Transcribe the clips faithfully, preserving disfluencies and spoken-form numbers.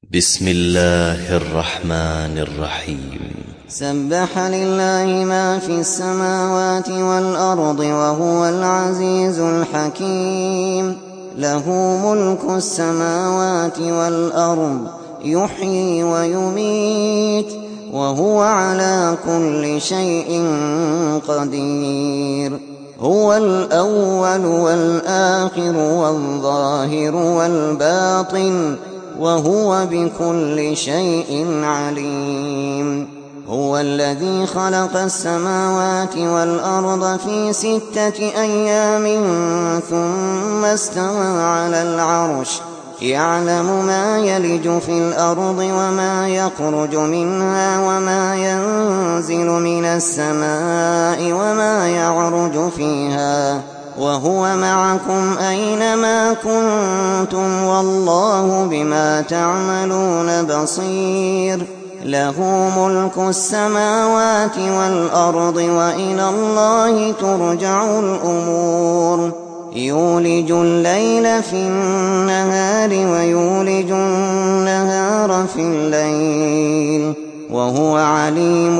بسم الله الرحمن الرحيم. سبح لله ما في السماوات والأرض وهو العزيز الحكيم. له ملك السماوات والأرض يحيي ويميت وهو على كل شيء قدير. هو الأول والآخر والظاهر والباطن وهو بكل شيء عليم. هو الذي خلق السماوات والأرض في ستة أيام ثم استوى على العرش يعلم ما يلج في الأرض وما يخرج منها وما ينزل من السماء وما يعرج فيها وهو معكم أينما كنتم والله بما تعملون بصير. له ملك السماوات والأرض وإلى الله ترجع الأمور. يولج الليل في النهار ويولج النهار في الليل وهو عليم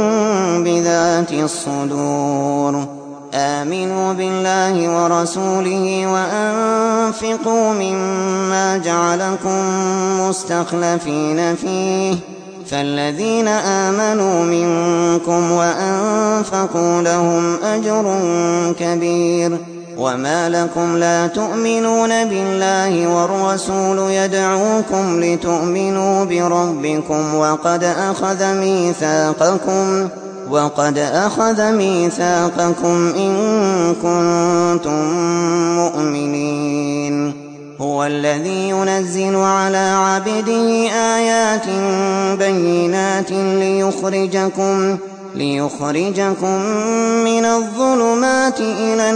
بذات الصدور. آمنوا بالله ورسوله وأنفقوا مما جعلكم مستخلفين فيه فالذين آمنوا منكم وأنفقوا لهم أجر كبير. وما لكم لا تؤمنون بالله والرسول يدعوكم لتؤمنوا بربكم وقد أخذ ميثاقكم وقد أخذ ميثاقكم إن كنتم مؤمنين. هو الذي ينزل على عبده آيات بينات ليخرجكم ليخرجكم من الظلمات إلى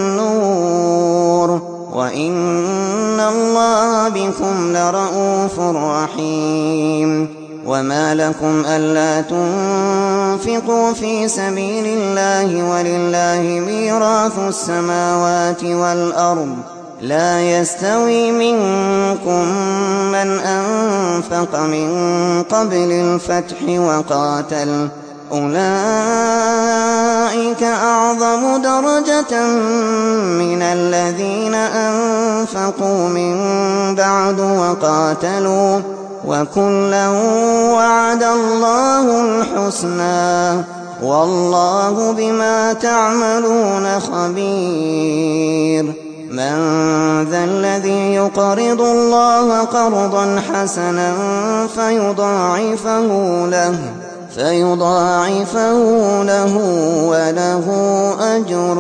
النور وإن الله بكم لرءوف رحيم. وما لكم ألا تنفقوا في سبيل الله ولله ميراث السماوات والأرض لا يستوي منكم من أنفق من قبل الفتح وقاتل أولئك أعظم درجة من الذين أنفقوا من بعد وقاتلوا وكلا وعد الله الحسنى والله بما تعملون خبير. من ذا الذي يقرض الله قرضا حسنا فيضاعفه له فيضاعفه له وله أجر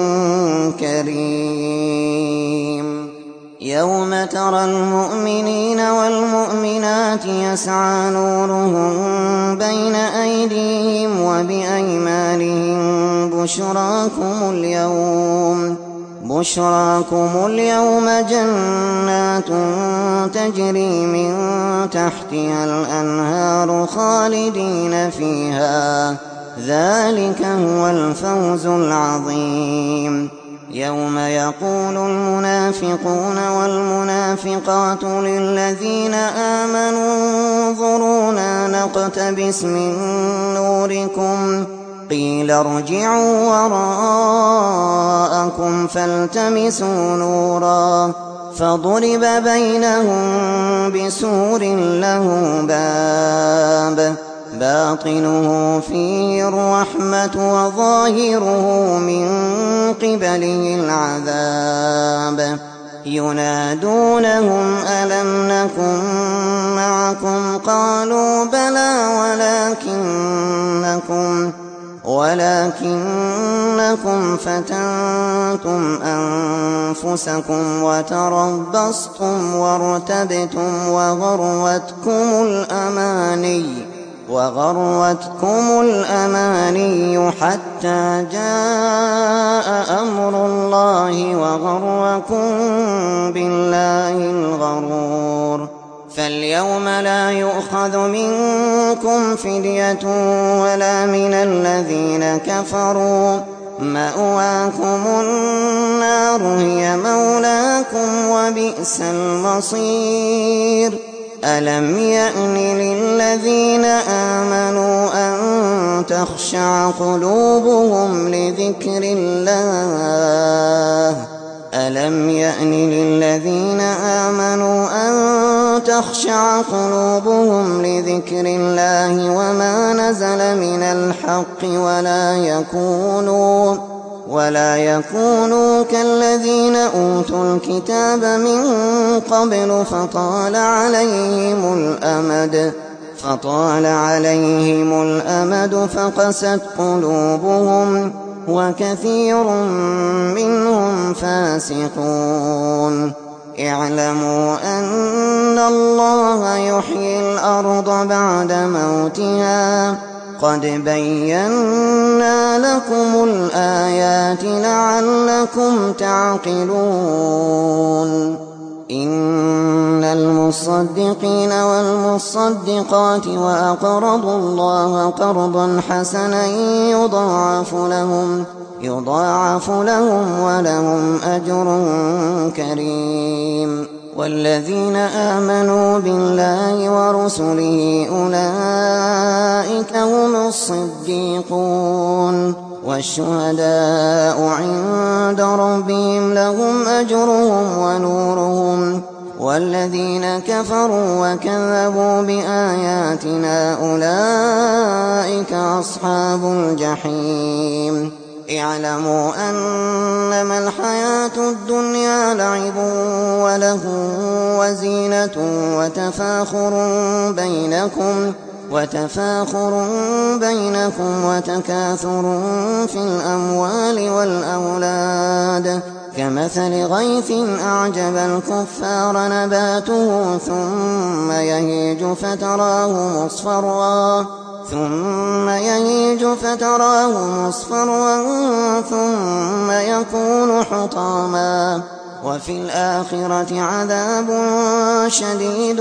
كريم. يوم ترى المؤمنين والمؤمنات يسعى نورهم بين أيديهم وبأيمانهم بشراكم اليوم بشراكم اليوم جنات تجري من تحتها الأنهار خالدين فيها ذلك هو الفوز العظيم. يوم يقول المنافقون والمنافقات للذين آمنوا انظرونا نقتبس من نوركم قيل ارجعوا وراءكم فالتمسوا نورا فضرب بينهم بسور له باب باطنه فيه الرحمة وظاهره من قبله العذاب. ينادونهم ألم نكن معكم قالوا بلى ولكنكم ولكنكم فتنتم أنفسكم وتربصتم وارتبتم وغرتكم الأماني وغرتكم الأماني حتى جاء أمر الله وغركم بالله الغرور. فاليوم لا يؤخذ منكم فدية ولا من الذين كفروا مأواكم النار هي مولاكم وبئس المصير. ألم يأن للذين آمنوا أن تخشع قلوبهم لذكر الله ألم يأن للذين آمنوا أن تخشع قلوبهم لذكر الله وما نزل من الحق ولا يكونوا ولا يكونوا كالذين أوتوا الكتاب من قبل فطال عليهم الأمد فطال عليهم الأمد فقست قلوبهم وكثير منهم فاسقون اعلموا أن الله يحيي الأرض بعد موتها قد بينا لكم الآيات لعلكم تعقلون إن المصدقين والمصدقات وأقرضوا الله قرضا حسنا يضاعف لهم يضاعف لهم ولهم أجر كريم والذين آمنوا بالله ورسله أولئك هم الصديقون والشهداء عند ربهم لهم أجرهم ونورهم والذين كفروا وكذبوا بآياتنا أولئك أصحاب الجحيم اعلموا أنما الحياة الدنيا لعب وله وزينة وتفاخر بينكم وتفاخر بينكم وتكاثر في الأموال والأولاد كمثل غيث أعجب الكفار نباته ثم يهيج فتراه مصفرا ثم يهيج فتراه مصفرا ثم يكون حطاما وفي الآخرة عذاب شديد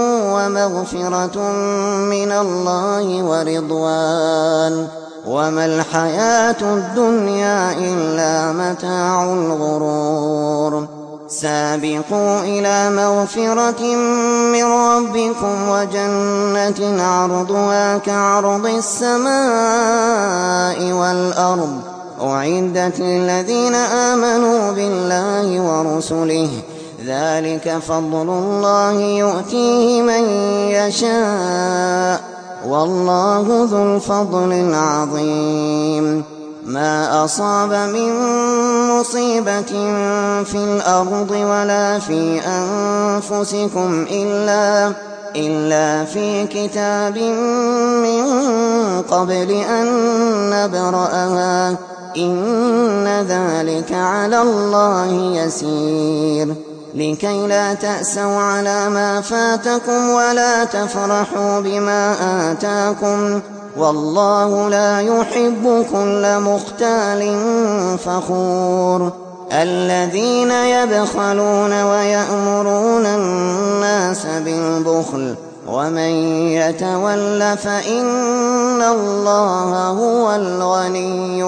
ومغفرة من الله ورضوان وما الحياة الدنيا إلا متاع الغرور سابقوا إلى مغفرة من ربكم وجنة عرضها كعرض السماء والأرض أعدت للذين آمنوا بالله ورسله ذلك فضل الله يؤتيه من يشاء والله ذو الفضل العظيم ما أصاب من مصيبة في الأرض ولا في أنفسكم إلا إلا في كتاب من قبل أن نبرأها إن ذلك على الله يسير لكي لا تأسوا على ما فاتكم ولا تفرحوا بما آتاكم والله لا يحب كل مختال فخور الذين يبخلون ويأمرون الناس بالبخل ومن يتول فإن الله هو الغني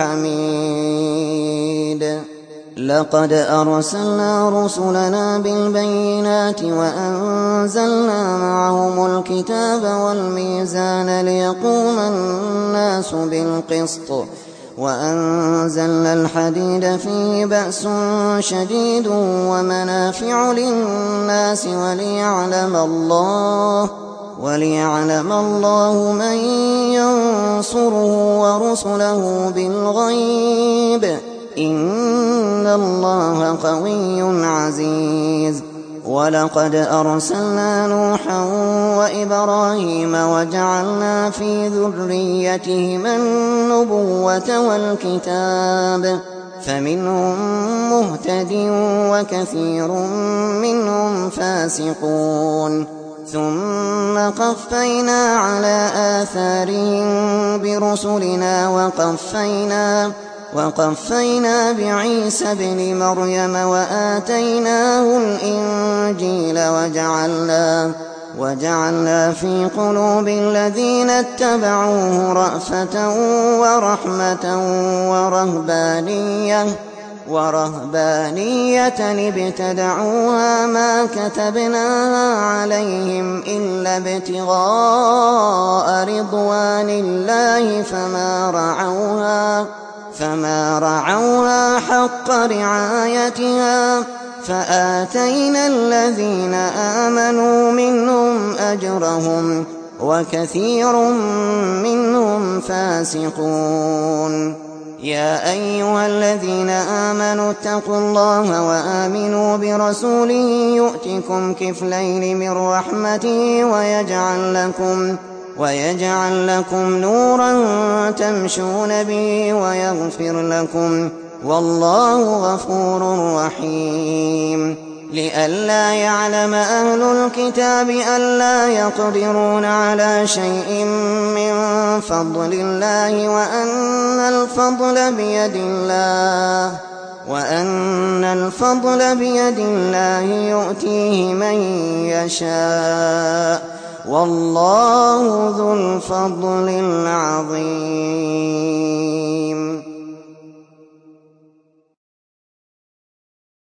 الحميد لقد أرسلنا رسلنا بالبينات وأنزلنا معهم الكتاب والميزان ليقوم الناس بالقسط وأنزلنا الحديد فيه بأس شديد ومنافع للناس وليعلم الله وليعلم الله من ينصره ورسله بالغيب إن الله قوي عزيز ولقد أرسلنا نوحا وإبراهيم وجعلنا في ذريتهما النبوة والكتاب فمنهم مهتد وكثير منهم فاسقون ثم قفينا على آثارهم برسلنا وقفينا وقفينا بعيسى ابن مريم وآتيناه الإنجيل وجعلنا وجعلنا في قلوب الذين اتبعوه رأفة ورحمة ورهبانية ورهبانية ابتدعوها ما كتبناها عليهم إلا ابتغاء رضوان الله فما رعوها فما رعوها حق رعايتها فآتينا الذين آمنوا منهم أجرهم وكثير منهم فاسقون. يا أيها الذين آمنوا اتقوا الله وآمنوا برسوله يؤتكم كفلين من رحمته ويجعل لكم ويجعل لكم نورا تمشون به ويغفر لكم والله غفور رحيم. لئلا يعلم أهل الكتاب ألا يقدرون على شيء من فضل الله وأن الفضل بيد الله وأن الفضل بيد الله يؤتيه من يشاء والله ذو الفضل العظيم.